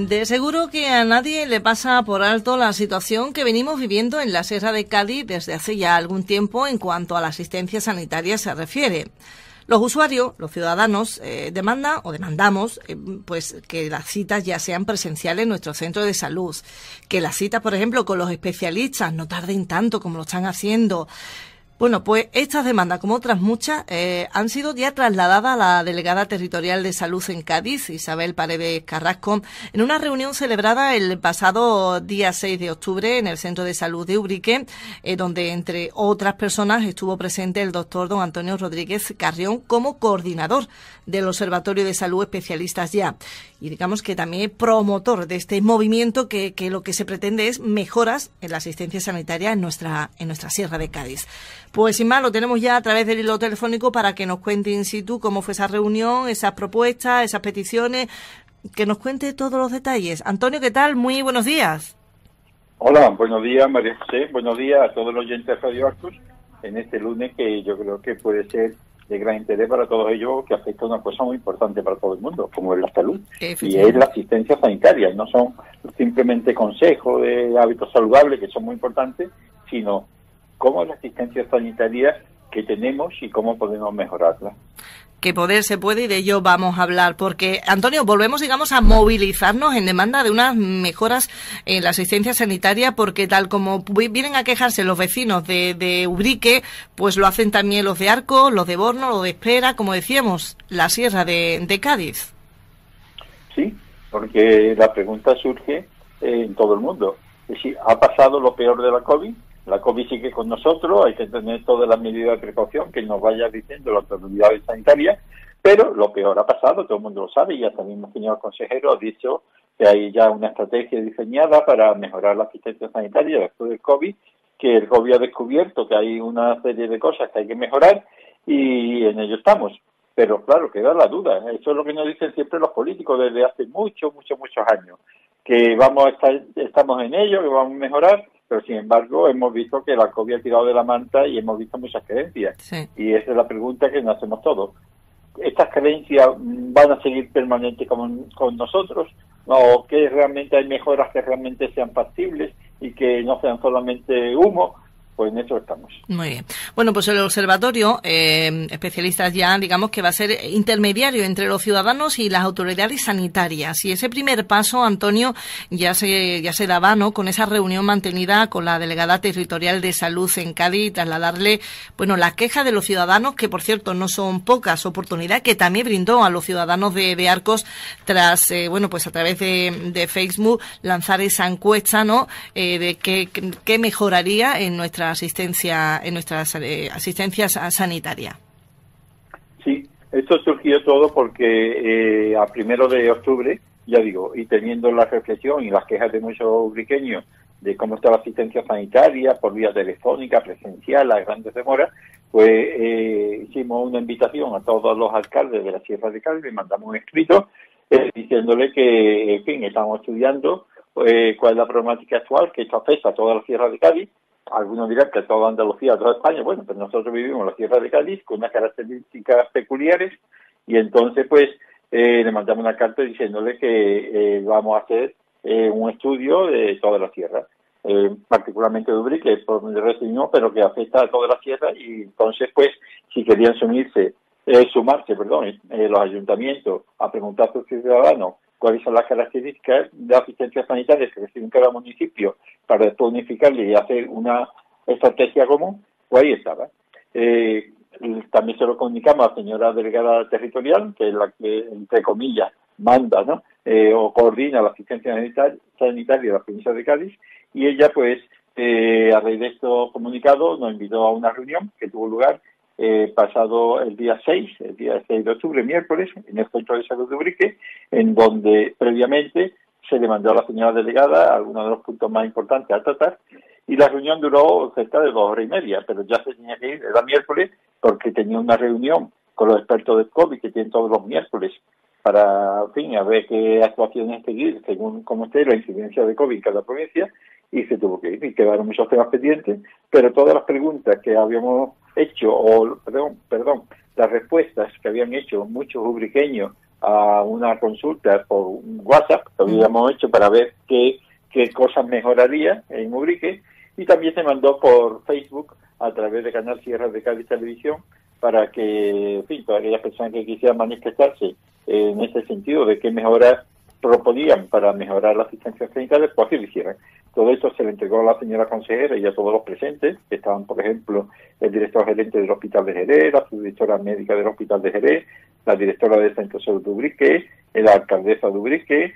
De seguro que a nadie le pasa por alto la situación que venimos viviendo en la Sierra de Cádiz desde hace ya algún tiempo en cuanto a la asistencia sanitaria se refiere. Los usuarios, los ciudadanos, demandamos pues que las citas ya sean presenciales en nuestro centro de salud, que las citas, por ejemplo, con los especialistas no tarden tanto como lo están haciendo. Bueno, pues estas demandas, como otras muchas, han sido ya trasladadas a la delegada territorial de salud en Cádiz, Isabel Paredes Carrasco, en una reunión celebrada el pasado día 6 de octubre en el Centro de Salud de Ubrique, donde, entre otras personas, estuvo presente el doctor don Antonio Rodríguez Carrión como coordinador del Observatorio de Salud Especialistas Ya. Y digamos que también promotor de este movimiento que lo que se pretende es mejoras en la asistencia sanitaria en nuestra Sierra de Cádiz. Pues sin más, lo tenemos ya a través del hilo telefónico para que nos cuente in situ cómo fue esa reunión, esas propuestas, esas peticiones, que nos cuente todos los detalles. Antonio, ¿qué tal? Muy buenos días. Hola, buenos días, María José. Buenos días a todos los oyentes de Radio Arcos en este lunes que yo creo que puede ser de gran interés para todos ellos, que afecta a una cosa muy importante para todo el mundo, como es la salud, y es la asistencia sanitaria. No son simplemente consejos de hábitos saludables, que son muy importantes, sino cómo es la asistencia sanitaria que tenemos y cómo podemos mejorarla. Que poder se puede, y de ello vamos a hablar, porque, Antonio, volvemos, digamos, a movilizarnos en demanda de unas mejoras en la asistencia sanitaria, porque tal como vienen a quejarse los vecinos de Ubrique, pues lo hacen también los de Arcos, los de Borno, los de Espera, como decíamos, la Sierra de Cádiz. Sí, porque la pregunta surge en todo el mundo. Es decir, ¿ha pasado lo peor de la COVID? La COVID sigue con nosotros, hay que tener todas las medidas de precaución que nos vaya diciendo las autoridades sanitarias, pero lo peor ha pasado, todo el mundo lo sabe, y hasta el mismo señor consejero ha dicho que hay ya una estrategia diseñada para mejorar la asistencia sanitaria después del COVID, que el COVID ha descubierto que hay una serie de cosas que hay que mejorar y en ello estamos. Pero claro, queda la duda, eso es lo que nos dicen siempre los políticos desde hace muchos años, que estamos en ello, que vamos a mejorar, pero sin embargo hemos visto que la COVID ha tirado de la manta y hemos visto muchas creencias. Sí. Y esa es la pregunta que nos hacemos todos. ¿Estas creencias van a seguir permanentes con nosotros? ¿O que realmente hay mejoras que realmente sean factibles y que no sean solamente humo? Pues en eso estamos. Muy bien. Bueno, pues el observatorio, especialistas ya, digamos que va a ser intermediario entre los ciudadanos y las autoridades sanitarias. Y ese primer paso, Antonio, ya se daba, ¿no?, con esa reunión mantenida con la delegada territorial de salud en Cádiz, trasladarle, bueno, la queja de los ciudadanos, que por cierto no son pocas, oportunidades que también brindó a los ciudadanos de Arcos tras, pues a través de Facebook lanzar esa encuesta, ¿no?, de qué mejoraría en nuestra asistencia sanitaria. Sí, esto surgió todo porque a 1 de octubre, ya digo, y teniendo la reflexión y las quejas de muchos ubriqueños de cómo está la asistencia sanitaria por vía telefónica, presencial, las grandes demoras, pues hicimos una invitación a todos los alcaldes de la Sierra de Cádiz, y mandamos un escrito diciéndole que, en fin, estamos estudiando cuál es la problemática actual, que esto afecta a toda la Sierra de Cádiz. Algunos dirán que a toda Andalucía, a toda España. Bueno, pero nosotros vivimos en la Sierra de Cádiz con unas características peculiares, y entonces pues le mandamos una carta diciéndole que vamos a hacer un estudio de toda la sierra, particularmente de Ubrique, por donde recibimos, pero que afecta a toda la sierra. Y entonces pues si querían sumarse los ayuntamientos a preguntar a sus ciudadanos cuáles son las características de asistencia sanitaria que reciben cada municipio para después unificarle y hacer una estrategia común, pues ahí estaba. También se lo comunicamos a la señora delegada territorial, que es la que, entre comillas, manda, ¿no?, o coordina la asistencia sanitaria de la provincia de Cádiz, y ella, pues, a raíz de estos comunicados, nos invitó a una reunión que tuvo lugar pasado el día 6 de octubre, miércoles, en el Centro de Salud de Ubrique, en donde previamente se le mandó a la señora delegada algunos de los puntos más importantes a tratar, y la reunión duró cerca de 2 horas y media, pero ya se tenía que ir, era miércoles, porque tenía una reunión con los expertos del COVID que tienen todos los miércoles para, en fin, a ver qué actuaciones seguir según cómo esté la incidencia de COVID en cada provincia, y se tuvo que ir, y quedaron muchos temas pendientes, pero todas las preguntas que habíamos hecho, las respuestas que habían hecho muchos ubriqueños a una consulta por WhatsApp, que habíamos hecho para ver qué cosas mejoraría en Ubrique, y también se mandó por Facebook a través de Canal Sierra de Cádiz Televisión para que, en fin, todas aquellas personas que quisieran manifestarse en ese sentido de qué mejoras proponían para mejorar la asistencia sanitaria, pues que lo hicieran. Todo esto se le entregó a la señora consejera y a todos los presentes, que estaban, por ejemplo, el director gerente del Hospital de Jerez, la subdirectora médica del Hospital de Jerez, la directora del Centro de Salud de Ubrique, la alcaldesa de Ubrique,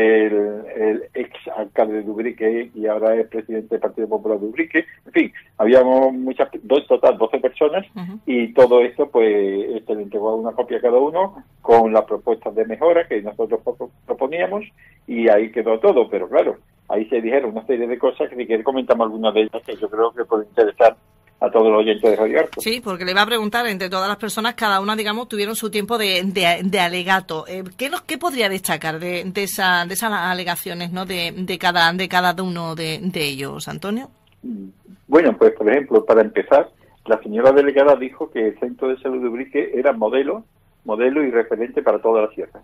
el ex alcalde de Ubrique y ahora es presidente del Partido Popular de Ubrique. En fin, habíamos total 12 personas, y todo esto pues se le entregó una copia a cada uno con las propuestas de mejora que nosotros proponíamos, y ahí quedó todo. Pero claro, ahí se dijeron una serie de cosas que si quieres comentamos algunas de ellas que yo creo que pueden interesar a todos los oyentes de Radio Arco. Sí, porque le iba a preguntar, entre todas las personas, cada una, digamos, tuvieron su tiempo de alegato. ¿Qué podría destacar de esas alegaciones, ¿no? de cada uno de ellos, Antonio? Bueno, pues por ejemplo, para empezar, la señora delegada dijo que el Centro de Salud de Ubrique era modelo y referente para toda la sierra.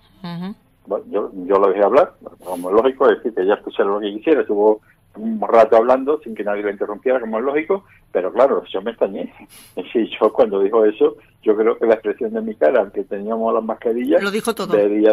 Bueno, yo lo dejé hablar, como es lógico, es decir, que ella escuchara lo que quisiera, estuvo un rato hablando sin que nadie la interrumpiera, como es lógico, pero claro, yo me extrañé. Es decir, yo cuando dijo eso, yo creo que la expresión de mi cara, aunque teníamos las mascarillas, lo dijo todo. Vería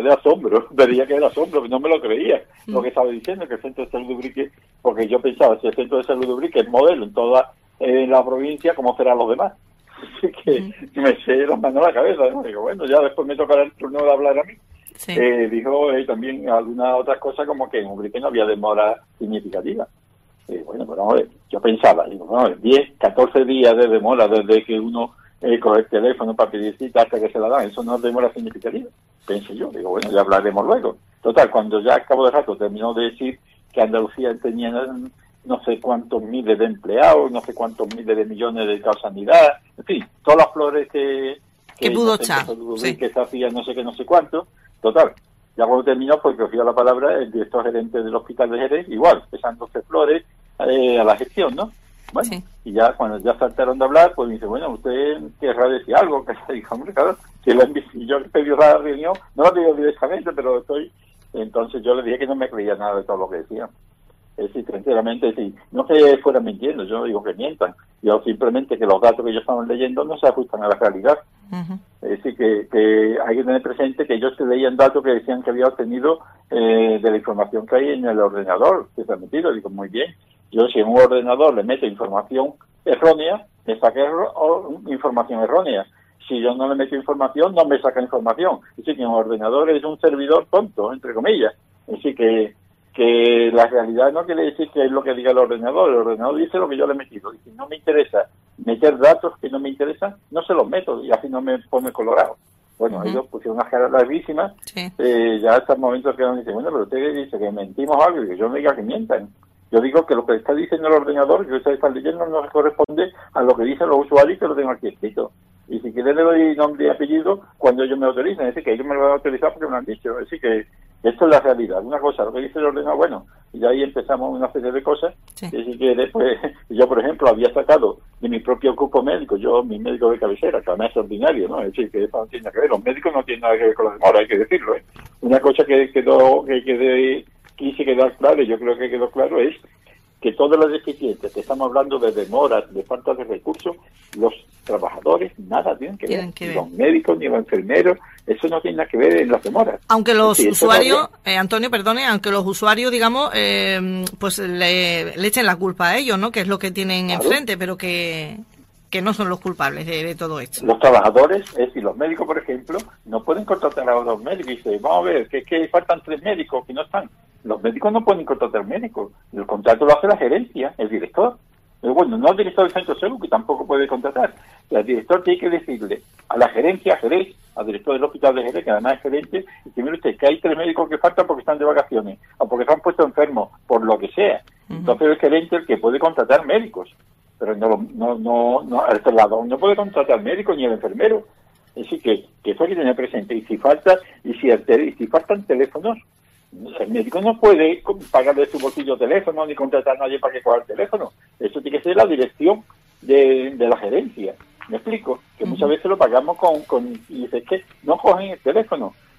que era asombro, no me lo creía lo que estaba diciendo, que el Centro de Salud de Ubrique, porque yo pensaba, si el Centro de Salud de Ubrique es modelo en toda la provincia, ¿cómo serán los demás? Así que me eché las manos a la cabeza, ¿no? Digo, bueno, ya después me tocará el turno de hablar a mí. Sí. Dijo también algunas otras cosas, como que en Ubrique no había demora significativa. Bueno, pero vamos a ver, yo pensaba, digo, no, 10, 14 días de demora desde que uno coge el teléfono para pedir cita hasta que se la dan, eso no es demora significativa, pensé yo. Digo, bueno, ya hablaremos luego. Total, cuando ya al cabo de rato terminó de decir que Andalucía tenía no sé cuántos miles de empleados, no sé cuántos miles de millones de sanidad, en fin, todas las flores que pudo echar, que se hacía no sé qué, no sé cuánto. Total, ya cuando terminó, pues cogió la palabra el director gerente del Hospital de Jerez, igual, pesándose flores a la gestión, ¿no? Bueno, sí. Y ya cuando ya saltaron de hablar, pues me dice, bueno, usted querrá decir algo, que dijo, hombre, claro, que yo le pedí la reunión, no lo digo directamente, pero entonces yo le dije que no me creía nada de todo lo que decían. Es decir, sinceramente, sí, no que fueran mintiendo, yo no digo que mientan, yo simplemente que los datos que ellos estaban leyendo no se ajustan a la realidad. Es decir, que hay que tener presente que ellos se leían datos que decían que había obtenido de la información que hay en el ordenador, que se ha metido. Digo, muy bien, yo si en un ordenador le meto información errónea, me saca información errónea. Si yo no le meto información, no me saca información. Es decir, que un ordenador es un servidor tonto, entre comillas. Es decir, que la realidad no quiere decir que es lo que diga el ordenador dice lo que yo le he metido, y si no me interesa meter datos que no me interesan, no se los meto, y así no me pone colorado. Bueno, ellos pusieron unas caras larguísimas, ya hasta el momento que uno dice, bueno, pero usted dice que mentimos algo, y que yo no diga que mientan. Yo digo que lo que está diciendo el ordenador, que ustedes están leyendo, no se corresponde a lo que dicen los usuarios, que lo tengo aquí escrito. Y si quieren le doy nombre y apellido cuando ellos me autoricen, es decir, que ellos me lo van a autorizar porque me lo han dicho. Es decir, que esto es la realidad. Una cosa, lo que dice el ordenador, bueno, y de ahí empezamos una serie de cosas. Sí. Y si quiere, pues, yo, por ejemplo, había sacado de mi propio grupo médico, mi médico de cabecera, que además es ordinario, ¿no? Es decir, que eso no tiene nada que ver. Los médicos no tienen nada que ver con la demora, hay que decirlo, ¿eh? Una cosa que quise quedar claro, y yo creo que quedó claro, es que todas las deficiencias que estamos hablando de demoras, de falta de recursos, los trabajadores nada tienen que ver. Ni los médicos ni los enfermeros, eso no tiene nada que ver en las demoras. Aunque los usuarios, Antonio, perdone, aunque los usuarios, digamos, pues le echen la culpa a ellos, ¿no? Que es lo que tienen enfrente, pero que no son los culpables de todo esto. Los trabajadores, es decir, los médicos, por ejemplo, no pueden contratar a los médicos y dicen, vamos a ver, que faltan 3 médicos que no están. Los médicos no pueden contratar médicos. El contrato lo hace la gerencia, el director. Bueno, no el director del centro de salud, que tampoco puede contratar. El director tiene que decirle a la gerencia, Jerez, al director del hospital de Jerez, que además es gerente, y que mire usted, que hay 3 médicos que faltan porque están de vacaciones, o porque se han puesto enfermos, por lo que sea. Entonces el gerente es el que puede contratar médicos. Pero al otro lado no puede contratar médicos ni el enfermero. Es decir, que eso hay que tener presente. Y si faltan teléfonos, el médico no puede pagar de su bolsillo teléfono ni contratar a nadie para que coja el teléfono. Eso tiene que ser la dirección de la gerencia. ¿Me explico? Que muchas veces lo pagamos y dice que no cogen el teléfono.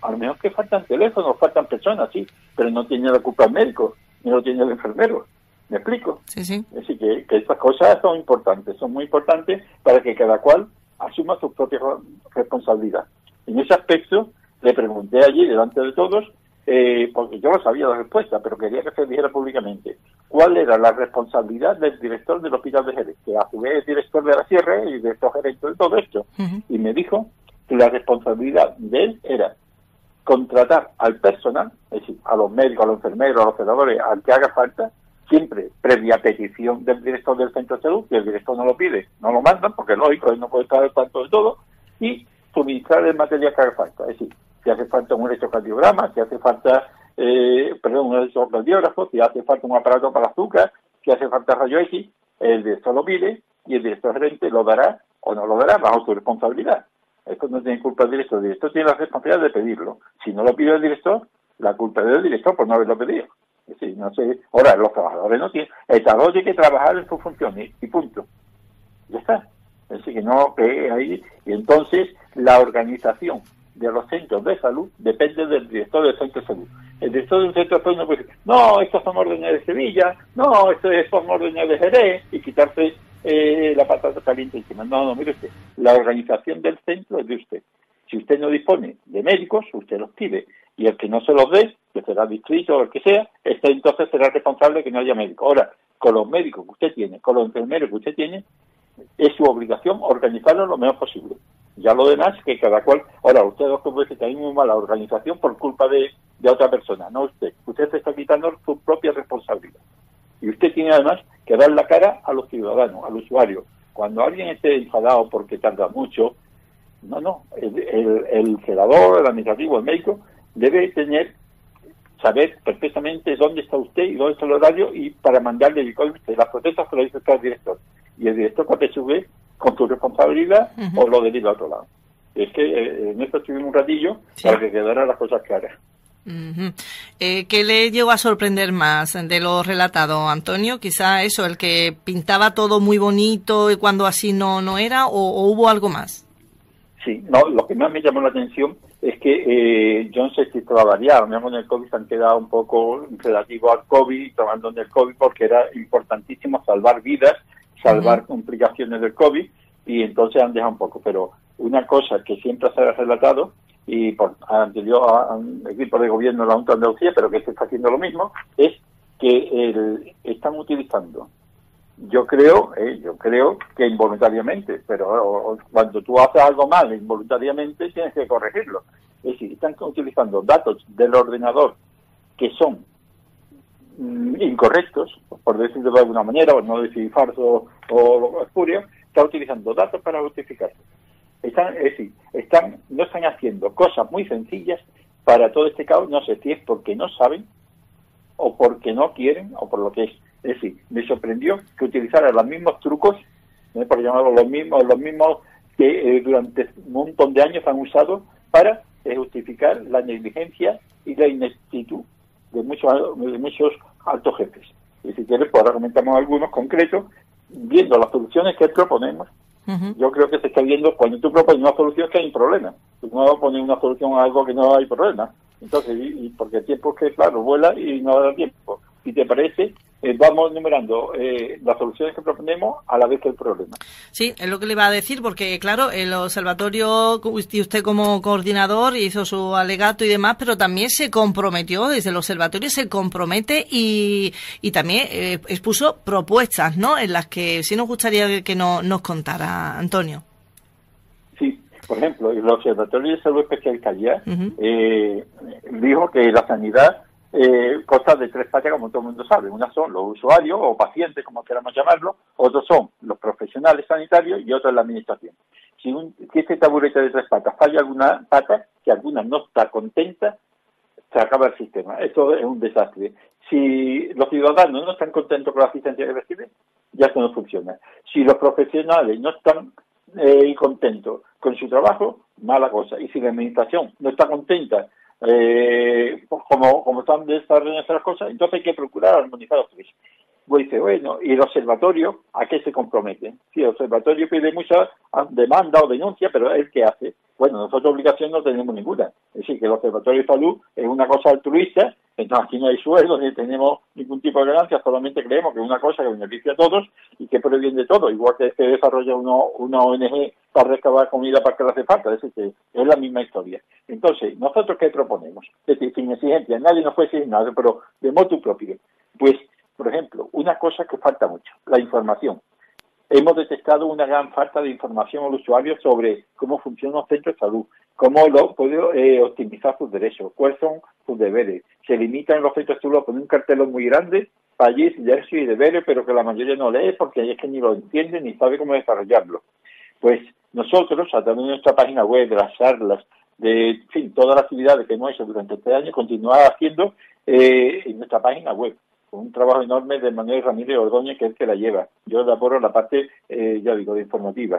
A lo mejor que faltan teléfonos, faltan personas, sí, pero no tiene la culpa el médico, ni lo tiene el enfermero. ¿Me explico? Sí, sí. Así que estas cosas son importantes, son muy importantes para que cada cual asuma su propia responsabilidad. En ese aspecto, le pregunté allí, delante de todos, porque yo no sabía la respuesta, pero quería que se dijera públicamente, ¿cuál era la responsabilidad del director del Hospital de Jerez? Que a su vez es director de la Sierra y director gerente de todo esto. Y me dijo que la responsabilidad de él era contratar al personal, es decir, a los médicos, a los enfermeros, a los celadores, al que haga falta, siempre previa petición del director del centro de salud, que el director no lo pide, no lo mandan, porque lógico, él no puede estar al tanto de todo, y suministrar el material que haga falta. Es decir, si hace falta un electrocardiograma, si hace falta, un electrocardiógrafo, si hace falta un aparato para azúcar, si hace falta rayo X, el director lo pide y el director gerente lo dará o no lo dará bajo su responsabilidad. Esto no tiene culpa del director. El director tiene la responsabilidad de pedirlo. Si no lo pide el director, la culpa es del director por no haberlo pedido. Es decir, no sé. Ahora, los trabajadores no tienen. El trabajador tiene que trabajar en sus funciones y punto. Ya está. Es decir, que no, que ahí. Y entonces, la organización de los centros de salud depende del director del centro de salud. El director del centro de salud no puede decir, no, estos son órdenes de Sevilla, no, estos son órdenes de Jerez, y quitarse la patata caliente encima. No, mire usted, la organización del centro es de usted. Si usted no dispone de médicos, usted los pide, y el que no se los dé, que será distrito o el que sea, entonces será responsable de que no haya médicos. Ahora, con los médicos que usted tiene, con los enfermeros que usted tiene, es su obligación organizarlo lo mejor posible. Ya lo demás, que cada cual... Ahora, usted dos veces que hay muy mala organización por culpa de otra persona, no usted. Usted se está quitando su propia responsabilidad. Y usted tiene además que dar la cara a los ciudadanos, al usuario. Cuando alguien esté enfadado porque tarda mucho, el celador, el administrativo, el médico, debe saber perfectamente dónde está usted y dónde está el horario y para mandarle las protestas que lo dice el director. Y el director cuando sube con su responsabilidad o lo deriva a otro lado. Es que en esto estuvimos un ratillo para que quedaran las cosas claras. ¿Qué le llegó a sorprender más de lo relatado, Antonio? Quizá eso, el que pintaba todo muy bonito y cuando así no era, o hubo algo más. Sí, no, lo que más me llamó la atención es que yo no sé si esto va a variar, en el COVID se han quedado un poco relativo al COVID, tomando en el COVID porque era importantísimo salvar vidas, salvar complicaciones del COVID, y entonces han dejado un poco. Pero una cosa que siempre se ha relatado, y por anterior a un equipo de gobierno de la Junta de Andalucía, pero que se está haciendo lo mismo, es que están utilizando, yo creo que involuntariamente, pero cuando tú haces algo mal involuntariamente tienes que corregirlo. Es decir, están utilizando datos del ordenador que son incorrectos, por decirlo de alguna manera, o no decir falso o espurio, están utilizando datos para justificarse. No están haciendo cosas muy sencillas para todo este caos, no sé si es porque no saben, o porque no quieren, o por lo que es. Es decir, me sorprendió que utilizaran los mismos trucos, por llamarlo los mismos que durante un montón de años han usado para justificar la negligencia y la ineptitud de muchos altos jefes. Y si quieres, pues ahora comentamos algunos concretos, viendo las soluciones que proponemos. Yo creo que se está viendo, cuando tú propones una solución, que hay un problema. Tú no vas a poner una solución a algo que no hay problema. Entonces, y porque el tiempo es que, claro, vuela y no da tiempo. Si te parece, vamos enumerando las soluciones que proponemos a la vez que el problema. Sí, es lo que le iba a decir, porque claro, el observatorio, y usted como coordinador hizo su alegato y demás, pero también se comprometió, desde el observatorio se compromete y también expuso propuestas, ¿no?, en las que sí nos gustaría que nos contara, Antonio. Sí, por ejemplo, el Observatorio de Salud Especial y Calidad dijo que la sanidad cosas de tres patas, como todo el mundo sabe. Unas son los usuarios o pacientes, como queramos llamarlo, otros son los profesionales sanitarios y otros la administración. Si este taburete de tres patas falla alguna pata, que alguna no está contenta, se acaba el sistema. Esto es un desastre. Si los ciudadanos no están contentos con la asistencia que reciben, ya esto no funciona. Si los profesionales no están contentos con su trabajo, mala cosa. Y si la administración no está contenta como están desarrollando las cosas, entonces hay que procurar armonizar los tres. Pues dice, bueno, ¿y el observatorio a qué se compromete? Sí, el observatorio pide mucha demanda o denuncia, pero ¿él qué hace? Bueno, nosotros obligación no tenemos ninguna. Es decir, que el Observatorio de Salud es una cosa altruista, entonces aquí no hay sueldo, ni tenemos ningún tipo de ganancia, solamente creemos que es una cosa que beneficia a todos y que previene de todo, igual que se desarrolla una ONG para recabar comida para que le hace falta, es decir, que es la misma historia. Entonces, ¿nosotros qué proponemos? Es decir, sin exigencia, nadie nos puede decir nada, pero de motu propio. Pues, por ejemplo, una cosa que falta mucho, la información. Hemos detectado una gran falta de información al usuario sobre cómo funcionan los centros de salud, cómo puede optimizar sus derechos, cuáles son sus deberes. Se limitan los centros de salud a poner un cartelón muy grande para allí derechos y deberes, pero que la mayoría no lee porque es que ni lo entiende ni sabe cómo desarrollarlo. Pues nosotros, a través de nuestra página web, de las charlas, de en fin, todas las actividades que hemos hecho durante este año, continuar haciendo en nuestra página web. Un trabajo enorme de Manuel Ramírez Ordóñez, que es el que la lleva. Yo elaboro la parte, ya digo, de informativa.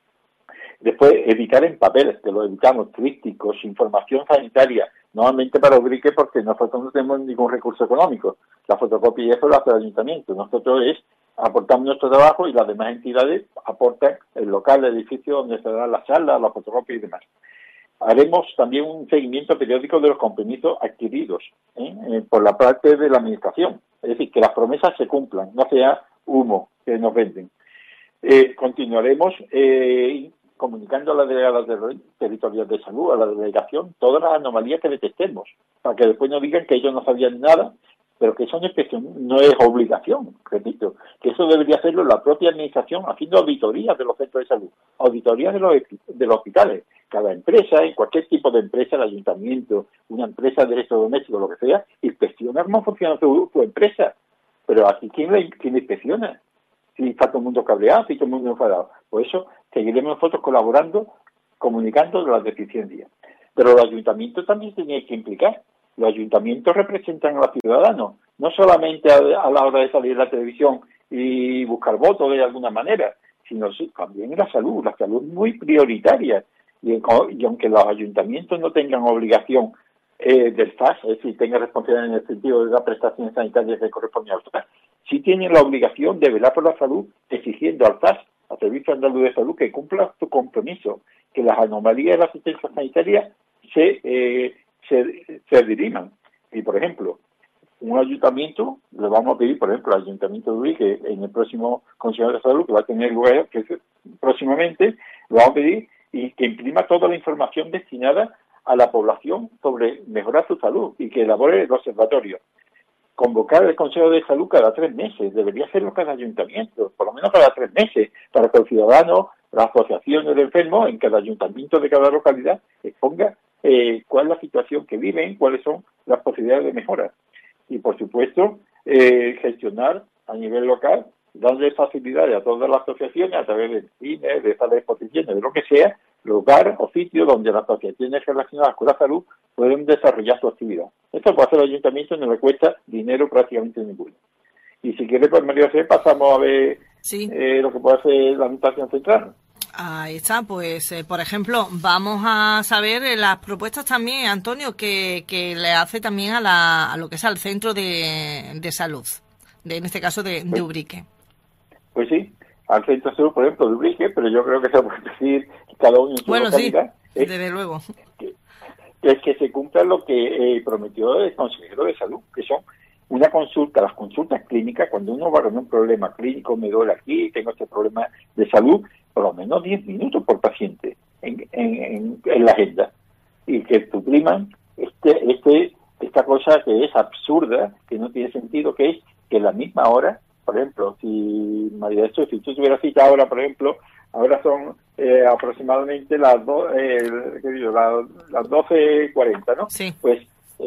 Después, editar en papel, que lo editamos, trípticos, información sanitaria, normalmente para Ubrique porque nosotros no tenemos ningún recurso económico. La fotocopia y eso lo hace el ayuntamiento. Nosotros aportamos nuestro trabajo y las demás entidades aportan el local, el edificio donde se dan las charlas, la fotocopia y demás. Haremos también un seguimiento periódico de los compromisos adquiridos por la parte de la administración. Es decir, que las promesas se cumplan, no sea humo que nos venden. Continuaremos comunicando a las delegadas territoriales de salud, a la delegación, todas las anomalías que detectemos, para que después no digan que ellos no sabían nada, pero que eso no es obligación, repito, que eso debería hacerlo la propia administración haciendo auditorías de los centros de salud, auditorías de los hospitales. Cada empresa, en cualquier tipo de empresa, el ayuntamiento, una empresa de electrodomésticos, lo que sea, inspecciona cómo funciona tu empresa. Pero aquí, ¿quién la inspecciona? Si está todo el mundo cabreado, si todo el mundo enfadado. Por eso seguiremos nosotros colaborando, comunicando las deficiencias. Pero los ayuntamientos también tienen que implicar. Los ayuntamientos representan a los ciudadanos, no solamente a la hora de salir a la televisión y buscar votos de alguna manera, sino también en la salud. La salud es muy prioritaria. Y aunque los ayuntamientos no tengan obligación del FAS, es decir, tengan responsabilidad en el sentido de las prestaciones sanitarias que corresponden al FAS, sí tienen la obligación de velar por la salud, exigiendo al FAS, al Servicio Andaluz de Salud, que cumpla su compromiso, que las anomalías de la asistencia sanitaria se diriman. Y, por ejemplo, un ayuntamiento, le vamos a pedir, por ejemplo, al Ayuntamiento de Ubrique, en el próximo Consejo de Salud, que va a tener lugar próximamente, le vamos a pedir y que imprima toda la información destinada a la población sobre mejorar su salud y que elabore el observatorio. Convocar el Consejo de Salud cada 3 meses, debería hacerlo cada ayuntamiento, por lo menos cada 3 meses, para que el ciudadano, las asociaciones de enfermos en cada ayuntamiento de cada localidad exponga cuál es la situación que viven, cuáles son las posibilidades de mejora. Y, por supuesto, gestionar a nivel local, darle facilidades a todas las asociaciones a través de cine, de salas de exposiciones, de lo que sea, lugar o sitio donde las asociaciones relacionadas con la salud pueden desarrollar su actividad. Esto puede hacer el ayuntamiento y no le cuesta dinero prácticamente ninguno. Y si quiere, pues María José, pasamos a ver lo que puede hacer la administración central. Ahí está, pues por ejemplo, vamos a saber las propuestas también, Antonio, que le hace también a lo que es al centro de salud, en este caso de Ubrique. Pues sí, al centro de salud, por ejemplo, de Ubrique, pero yo creo que se puede decir cada uno en su localidad. Sí, desde luego. Que se cumpla lo que prometió el consejero de salud, que son una consulta, las consultas clínicas, cuando uno va con un problema clínico, me duele aquí, tengo este problema de salud, por lo menos 10 minutos por paciente en la agenda. Y que supriman esta cosa que es absurda, que no tiene sentido, que es que en la misma hora, por ejemplo, si María Jesús, si tú tuvieras cita ahora, por ejemplo, ahora son aproximadamente las 12:40, ¿no? Sí. Pues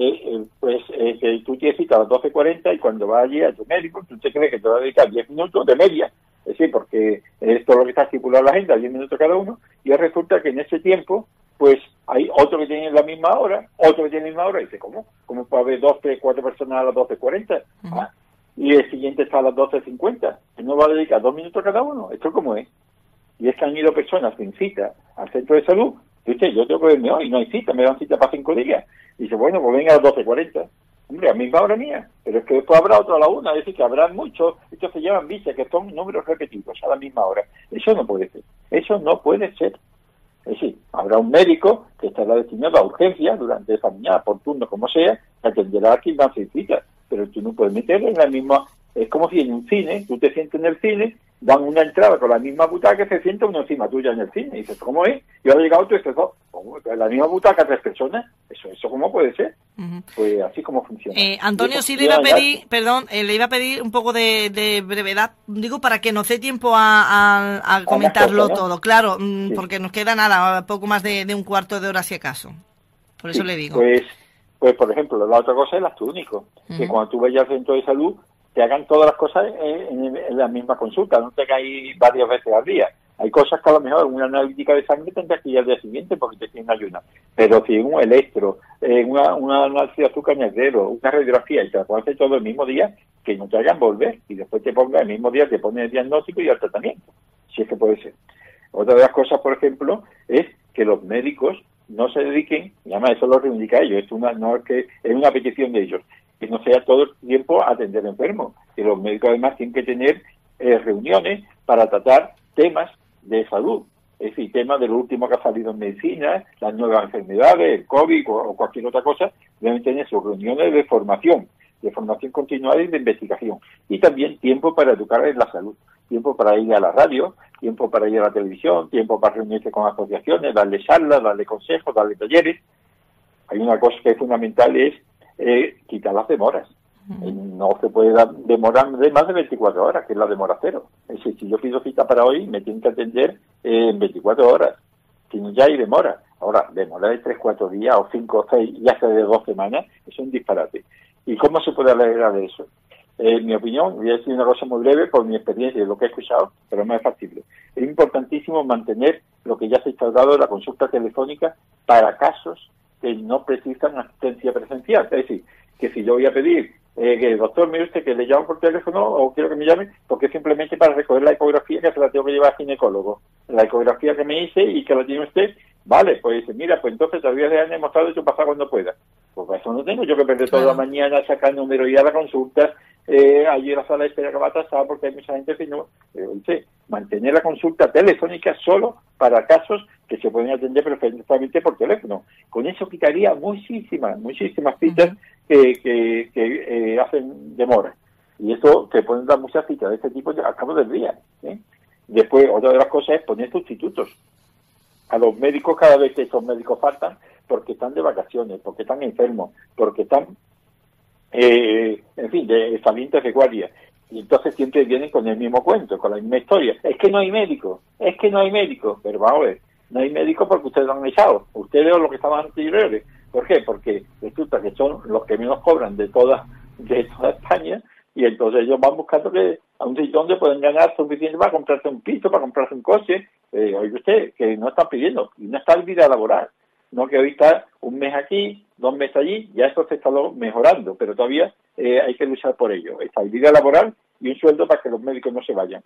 tú tienes cita a las 12:40 y cuando vas allí a tu médico, tú te crees que te va a dedicar 10 minutos de media, es decir, porque es todo lo que está estipulado en la agenda, 10 minutos cada uno, y resulta que en ese tiempo, pues hay otro que tiene la misma hora, otro que tiene la misma hora, y dice, ¿cómo? ¿Cómo puede haber 2, 3, 4 personas a las 12:40? Uh-huh. Y el siguiente está a las 12:50, ¿y no va a dedicar 2 minutos cada uno? ¿Esto cómo es? Y es que han ido personas sin cita al centro de salud, y usted, yo tengo que verme hoy, no hay cita, me dan cita para 5 días. Y dice, bueno, pues venga a las 12:40. Hombre, a misma hora mía, pero es que después habrá otro a la 1, es decir, que habrá muchos, estos se llaman bichas, que son números repetidos a la misma hora. Eso no puede ser, eso no puede ser. Es Es decir, habrá un médico que estará destinado a urgencias durante esa mañana, por turno, como sea, que atenderá a quien más necesita. Pero tú no puedes meter en la misma... Es como si en un cine, tú te sientes en el cine, dan una entrada con la misma butaca, se sienta uno encima tuya en el cine. Y dices, ¿cómo es? Y ahora llega otro y dices, ¿cómo? La misma butaca, 3 personas. ¿Eso cómo puede ser? Pues así como funciona. Antonio, sí le iba a pedir, perdón, le iba a pedir un poco de brevedad, digo, para que nos dé tiempo a comentarlo cosas, ¿no? Todo, claro, sí. Porque nos queda nada, poco más de un cuarto de hora si acaso. Por eso le digo. Pues, por ejemplo, la otra cosa es el acto único, que cuando tú vayas al centro de salud, te hagan todas las cosas en la misma consulta, no te caes varias veces al día. Hay cosas que a lo mejor una analítica de sangre tendrás que ir al día siguiente porque te tienen ayuno. Pero si un electro, una análisis de azúcar negro, una radiografía, y te la puedes hacer todo el mismo día, que no te hagan volver y después te ponga el mismo día, te pone el diagnóstico y el tratamiento. Si es que puede ser. Otra de las cosas, por ejemplo, es que los médicos no se dediquen, y además eso lo reivindica ellos, es una petición de ellos, que no sea todo el tiempo atender enfermos, que los médicos además tienen que tener reuniones para tratar temas de salud, es decir, temas de lo último que ha salido en medicina, las nuevas enfermedades, el COVID o cualquier otra cosa, deben tener sus reuniones de formación continuada y de investigación, y también tiempo para educar en la salud, tiempo para ir a la radio, tiempo para ir a la televisión, tiempo para reunirse con asociaciones, darle charlas, darle consejos, darle talleres. Hay una cosa que es fundamental, es quitar las demoras. No se puede demorar de más de 24 horas, que es la demora cero. Es decir, si yo pido cita para hoy, me tienen que atender en 24 horas. Si no, ya hay demora. Ahora, demora de 3, 4 días, o 5 o 6, ya sea de 2 semanas, eso es un disparate. ¿Y cómo se puede alegrar de eso? En mi opinión, voy a decir una cosa muy breve por mi experiencia y lo que he escuchado, pero no es factible. Es importantísimo mantener lo que ya se ha instaurado, la consulta telefónica para casos que no precisan asistencia presencial. Es decir, que si yo voy a pedir que doctor, mire usted que le llamo por teléfono o quiero que me llame, porque simplemente para recoger la ecografía que se la tengo que llevar al ginecólogo. La ecografía que me hice y que la tiene usted, vale, pues dice, mira, pues entonces todavía le han demostrado eso pasa cuando pueda. Pues para eso no tengo yo que perder toda la mañana, sacar número y ir a la consulta, allí en la sala de espera que va atrasada porque hay mucha gente que no... mantener la consulta telefónica solo para casos que se pueden atender perfectamente por teléfono. Con eso quitaría muchísimas citas que hacen demora. Y eso te pueden dar muchas citas de este tipo al cabo del día. Después, otra de las cosas es poner sustitutos. A los médicos, cada vez que esos médicos faltan, porque están de vacaciones, porque están enfermos, porque están, en fin, de salientes de guardia. Y entonces siempre vienen con el mismo cuento, con la misma historia. Es que no hay médico, pero vamos a ver, no hay médico porque ustedes lo han echado, ustedes o los que estaban anteriores. ¿Por qué? Porque resulta que son los que menos cobran de toda España, y entonces ellos van buscando que a un sitio donde pueden ganar suficiente para comprarse un piso, para comprarse un coche. Oye usted, que no están pidiendo, y no está en vida laboral. No que hoy está un mes aquí, 2 meses allí, ya eso se está mejorando, pero todavía hay que luchar por ello. Estabilidad laboral y un sueldo para que los médicos no se vayan.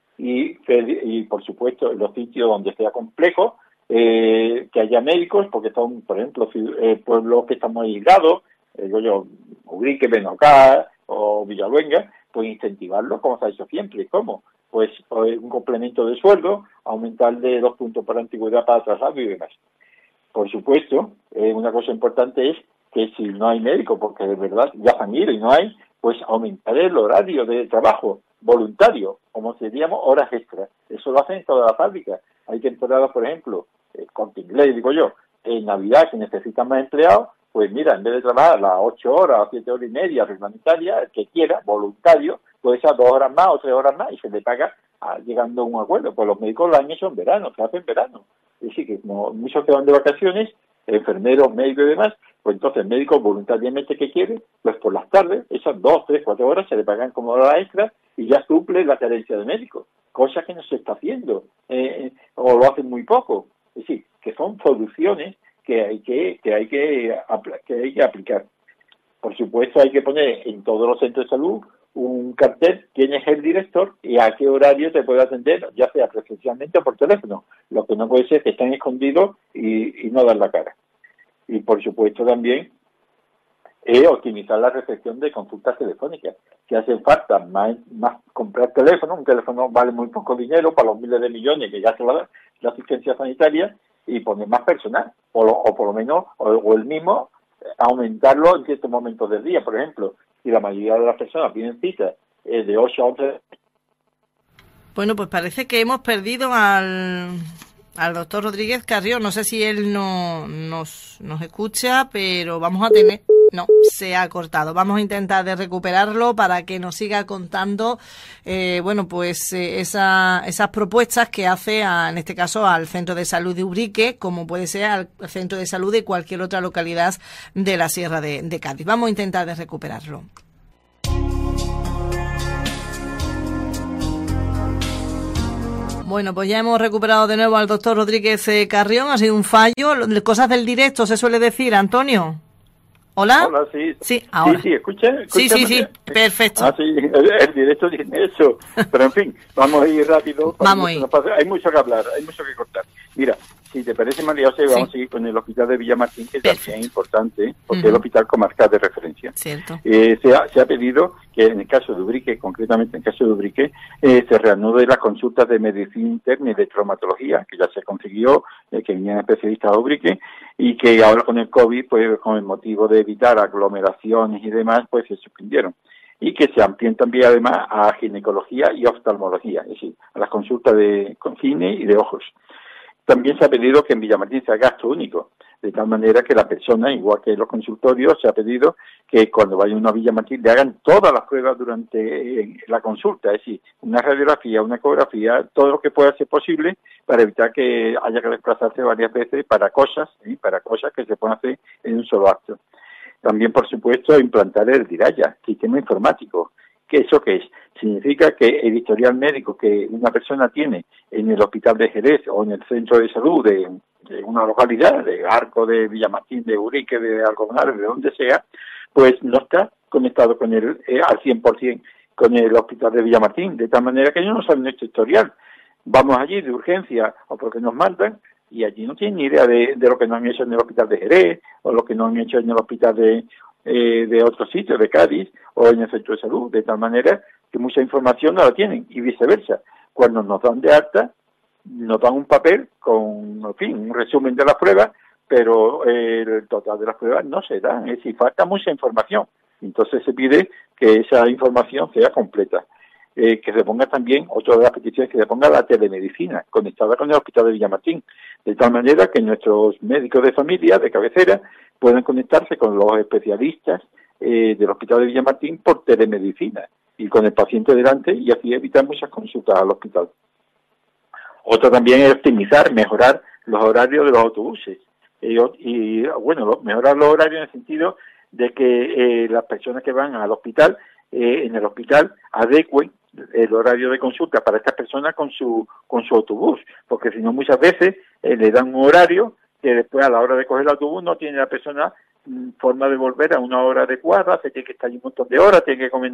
Y por supuesto, en los sitios donde sea complejo, que haya médicos, porque son, por ejemplo, pueblos que están muy aislados, Ubrique, Benocá o Villaluenga, pues incentivarlos, como se ha hecho siempre. ¿Cómo? Pues un complemento de sueldo, aumentar de 2 puntos por antigüedad para traslado y demás. Por supuesto, una cosa importante es que si no hay médico, porque de verdad ya se han ido y no hay, pues aumentar el horario de trabajo voluntario, como diríamos horas extras. Eso lo hacen en todas las fábricas. Hay temporadas, por ejemplo, Corte Inglés, digo yo, en Navidad que necesitan más empleados, pues mira, en vez de trabajar las 8 horas o 7 horas y media reglamentarias, el que quiera, voluntario, puede ser 2 horas más o 3 horas más y se le paga llegando a un acuerdo. Pues los médicos lo han hecho en verano, se hace en verano. Es decir, que como muchos que van de vacaciones, enfermeros, médicos y demás, pues entonces el médico voluntariamente que quiere, pues por las tardes, esas 2, 3, 4 horas se le pagan como hora extra y ya suple la carencia de médicos, cosa que no se está haciendo, o lo hacen muy poco. Es decir, que son soluciones que hay que aplicar. Por supuesto, hay que poner en todos los centros de salud un cartel, quién es el director y a qué horario te puede atender, ya sea presencialmente o por teléfono. Lo que no puede ser que estén escondidos y no dar la cara. Y por supuesto también optimizar la recepción de consultas telefónicas. Si hacen falta más comprar teléfono, un teléfono vale muy poco dinero para los miles de millones que ya se va a dar la asistencia sanitaria, y poner más personal, o por lo menos, o el mismo, aumentarlo en ciertos momentos del día. Por ejemplo, si la mayoría de las personas tienen citas de 8 a 11. Bueno, pues parece que hemos perdido al doctor Rodríguez Carrión. No sé si él nos escucha, pero vamos a tener... No, se ha cortado. Vamos a intentar de recuperarlo para que nos siga contando, esas propuestas que hace, en este caso, al Centro de Salud de Ubrique, como puede ser al Centro de Salud de cualquier otra localidad de la Sierra de Cádiz. Vamos a intentar de recuperarlo. Bueno, pues ya hemos recuperado de nuevo al doctor Rodríguez Carrión. Ha sido un fallo. Cosas del directo se suele decir, Antonio. ¿Hola? Hola, sí. Sí, ahora. Sí, escucha. Sí, perfecto. Sí, el directo tiene eso. Pero en fin, vamos a ir rápido. Vamos a ir. Hay mucho que hablar, hay mucho que cortar. Mira, si te parece, María José, vamos a seguir con el hospital de Villamartín, que también es importante, porque es el hospital comarcal de referencia. Cierto. Se ha pedido que en el caso de Ubrique, concretamente en el caso de Ubrique, se reanude las consultas de medicina interna y de traumatología, que ya se consiguió, que venían especialistas a Ubrique, y que ahora con el COVID, pues con el motivo de evitar aglomeraciones y demás, pues se suspendieron. Y que se amplíen también además a ginecología y oftalmología, es decir, a las consultas de gine y de ojos. También se ha pedido que en Villamartín sea gasto único, de tal manera que la persona, igual que en los consultorios, se ha pedido que cuando vaya a una Villamartín le hagan todas las pruebas durante la consulta, es decir, una radiografía, una ecografía, todo lo que pueda ser posible para evitar que haya que desplazarse varias veces para cosas que se puedan hacer en un solo acto. También, por supuesto, implantar el DIRAYA, sistema informático. ¿Eso qué es? Significa que el historial médico que una persona tiene en el hospital de Jerez o en el centro de salud de una localidad, de Arco, de Villamartín, de Ubrique, de Alcobenales, de donde sea, pues no está conectado con al 100% con el hospital de Villamartín, de tal manera que ellos no saben nuestro historial. Vamos allí de urgencia o porque nos mandan, y allí no tienen ni idea de lo que nos han hecho en el hospital de Jerez o lo que nos han hecho en el hospital de otros sitios, de Cádiz o en el centro de salud, de tal manera que mucha información no la tienen y viceversa. Cuando nos dan de alta, nos dan un papel con, en fin, un resumen de las pruebas, pero el total de las pruebas no se da, es decir, falta mucha información. Entonces se pide que esa información sea completa. Que se ponga también, otra de las peticiones, que se ponga la telemedicina conectada con el hospital de Villamartín, de tal manera que nuestros médicos de familia, de cabecera, puedan conectarse con los especialistas del hospital de Villamartín por telemedicina y con el paciente delante, y así evitar muchas consultas al hospital. Otra también es optimizar, mejorar los horarios de los autobuses mejorar los horarios en el sentido de que las personas que van al hospital, en el hospital adecuen el horario de consulta para estas personas con su autobús, porque si no muchas veces le dan un horario que después a la hora de coger el autobús no tiene la persona forma de volver a una hora adecuada, se tiene que estar allí un montón de horas, tiene que comer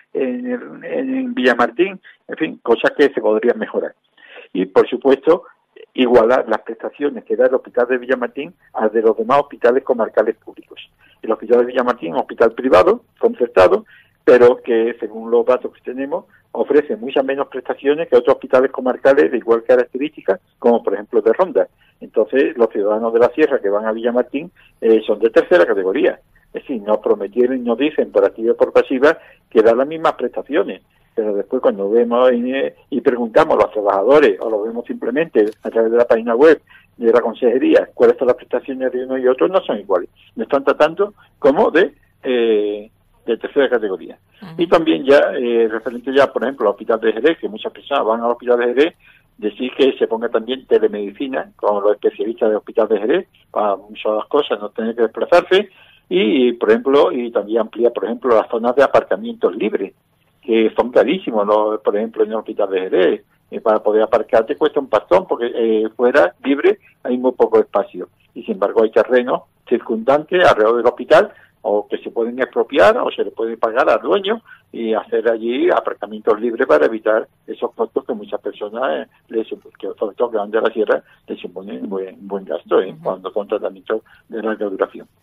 en Villamartín, en fin, cosas que se podrían mejorar. Y por supuesto, igualar las prestaciones que da el hospital de Villamartín a de los demás hospitales comarcales públicos. El hospital de Villamartín es un hospital privado, concertado, pero que según los datos que tenemos ofrece muchas menos prestaciones que otros hospitales comarcales de igual característica, como por ejemplo de Ronda. Entonces los ciudadanos de la Sierra que van a Villamartín son de tercera categoría. Es decir, nos prometieron y nos dicen por activa y por pasiva que dan las mismas prestaciones, pero después cuando vemos y preguntamos a los trabajadores o lo vemos simplemente a través de la página web de la consejería cuáles son las prestaciones de uno y otro, no son iguales. Nos están tratando como de tercera categoría. Y también ya, referente ya, por ejemplo, al hospital de Jerez, que muchas personas van al hospital de Jerez, decir que se ponga también telemedicina con los especialistas del hospital de Jerez, para muchas de las cosas, no tener que desplazarse, y por ejemplo, y también amplía, por ejemplo, las zonas de aparcamientos libres, que son carísimos, por ejemplo, en el hospital de Jerez, para poder aparcar te cuesta un pastón, porque fuera libre hay muy poco espacio, y sin embargo hay terrenos circundantes alrededor del hospital, o que se pueden expropiar o se le puede pagar al dueño y hacer allí aparcamientos libres para evitar esos costos que muchas personas, sobre todo que van de la sierra, les suponen un buen gasto cuando son tratamientos de larga duración.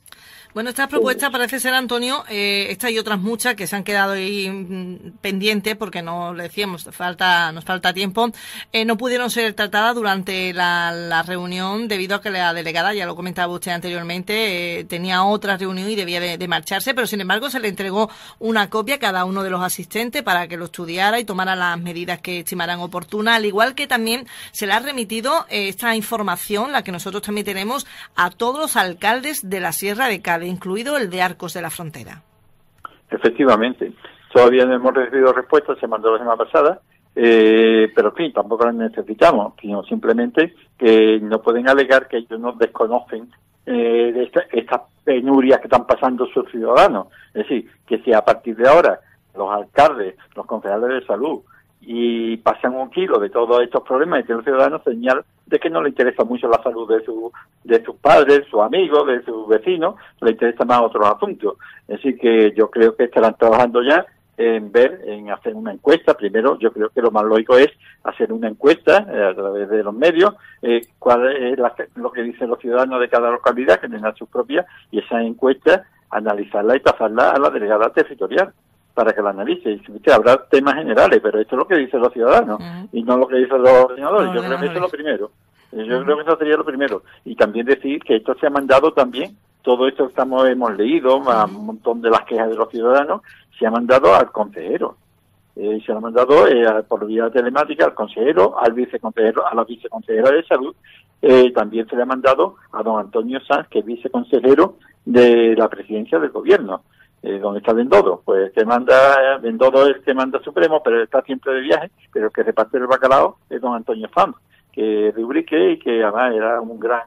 Bueno, estas propuestas parece ser, Antonio, esta y otras muchas que se han quedado ahí pendientes porque no le decíamos, nos falta tiempo, no pudieron ser tratadas durante la reunión debido a que la delegada, ya lo comentaba usted anteriormente, tenía otra reunión y debía de marcharse, pero sin embargo se le entregó una copia a cada uno de los asistentes para que lo estudiara y tomara las medidas que estimaran oportunas, al igual que también se le ha remitido esta información, la que nosotros también tenemos, a todos los alcaldes de la Sierra de Cádiz, incluido el de Arcos de la Frontera. Efectivamente. Todavía no hemos recibido respuesta, se mandó la semana pasada, pero en fin, tampoco las necesitamos, sino simplemente que no pueden alegar que ellos no desconocen de estas penurias que están pasando sus ciudadanos. Es decir, que si a partir de ahora los alcaldes, los concejales de salud, y pasan un kilo de todos estos problemas y que los ciudadanos señal de que no le interesa mucho la salud de sus padres, sus amigos, de sus vecinos, le interesa más otros asuntos. Así que yo creo que estarán trabajando ya en hacer una encuesta. Primero, yo creo que lo más lógico es hacer una encuesta a través de los medios, cuál es lo que dicen los ciudadanos de cada localidad, que tengan sus propias, y esa encuesta analizarla y pasarla a la delegada territorial para que la analice. Y habrá temas generales, pero esto es lo que dicen los ciudadanos y no lo que dicen los ordenadores. Yo creo que eso es lo primero. Yo creo que eso sería lo primero. Y también decir que esto se ha mandado también, todo esto que hemos leído, un montón de las quejas de los ciudadanos, se ha mandado al consejero. Se lo ha mandado por vía telemática al consejero, al viceconsejero, a la viceconsejera de salud. También se le ha mandado a don Antonio Sanz, que es viceconsejero de la presidencia del gobierno. Donde está Bendodo, pues Bendodo es el que manda supremo, pero está siempre de viaje, pero el que reparte el bacalao es don Antonio Sanz, que es de Ubrique y que además era un gran,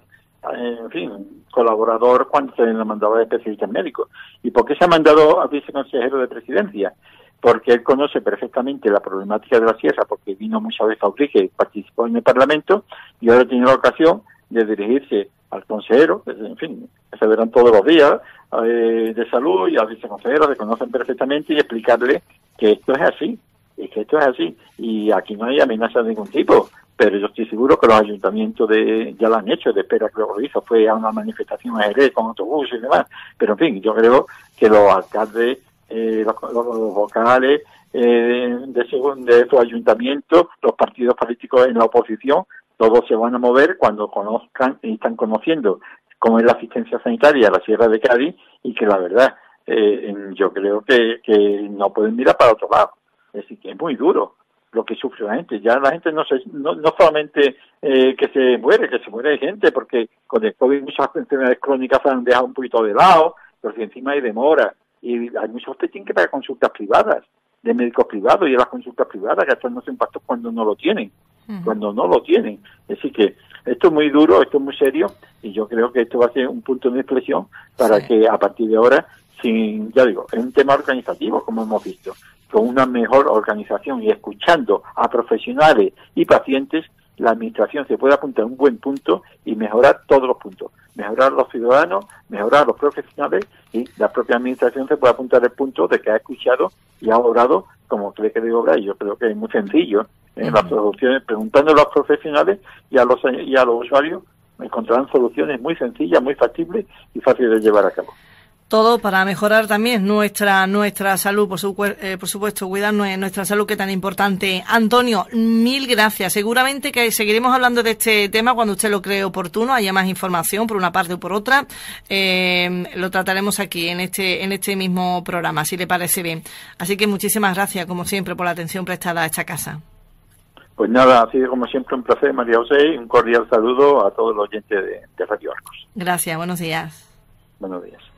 colaborador cuando se le mandaba de especialistas médicos. ¿Y por qué se ha mandado a viceconsejero de presidencia? Porque él conoce perfectamente la problemática de la sierra, porque vino muchas veces a Ubrique y participó en el Parlamento, y ahora tiene la ocasión de dirigirse al consejero, que se verán todos los días, de salud, y al viceconsejero, que conocen perfectamente, y explicarle que esto es así, y aquí no hay amenaza de ningún tipo, pero yo estoy seguro que los ayuntamientos ya lo han hecho. De Espera que lo hizo, fue a una manifestación a Jerez con autobús y demás, pero en fin, yo creo que los alcaldes, los vocales de estos ayuntamientos, los partidos políticos en la oposición, todos se van a mover cuando conozcan y están conociendo cómo es la asistencia sanitaria a la Sierra de Cádiz, y que la verdad, yo creo que no pueden mirar para otro lado. Es decir, que es muy duro lo que sufre la gente. Ya la gente no solamente que se muere gente, porque con el COVID muchas enfermedades crónicas se han dejado un poquito de lado, pero si encima hay demora, y hay muchos que tienen que pagar consultas privadas, de médicos privados, y a las consultas privadas gastándose en pastos cuando no lo tienen. Es decir que esto es muy duro, esto es muy serio, y yo creo que esto va a ser un punto de inflexión para que a partir de ahora, es un tema organizativo, como hemos visto, con una mejor organización y escuchando a profesionales y pacientes, la administración se puede apuntar a un buen punto y mejorar todos los puntos. Mejorar los ciudadanos, mejorar los profesionales, y la propia administración se puede apuntar al punto de que ha escuchado y ha obrado como cree que debe obrar. Y yo creo que es muy sencillo. Las soluciones, preguntando a los profesionales y a los usuarios, encontrarán soluciones muy sencillas, muy factibles y fáciles de llevar a cabo. Todo para mejorar también nuestra salud, por supuesto, cuidar nuestra salud, que es tan importante. Antonio, mil gracias. Seguramente que seguiremos hablando de este tema cuando usted lo cree oportuno, haya más información por una parte o por otra. Lo trataremos aquí en este mismo programa, si le parece bien. Así que muchísimas gracias, como siempre, por la atención prestada a esta casa. Pues nada, ha sido como siempre un placer, María José, y un cordial saludo a todos los oyentes de Radio Arcos. Gracias, buenos días. Buenos días.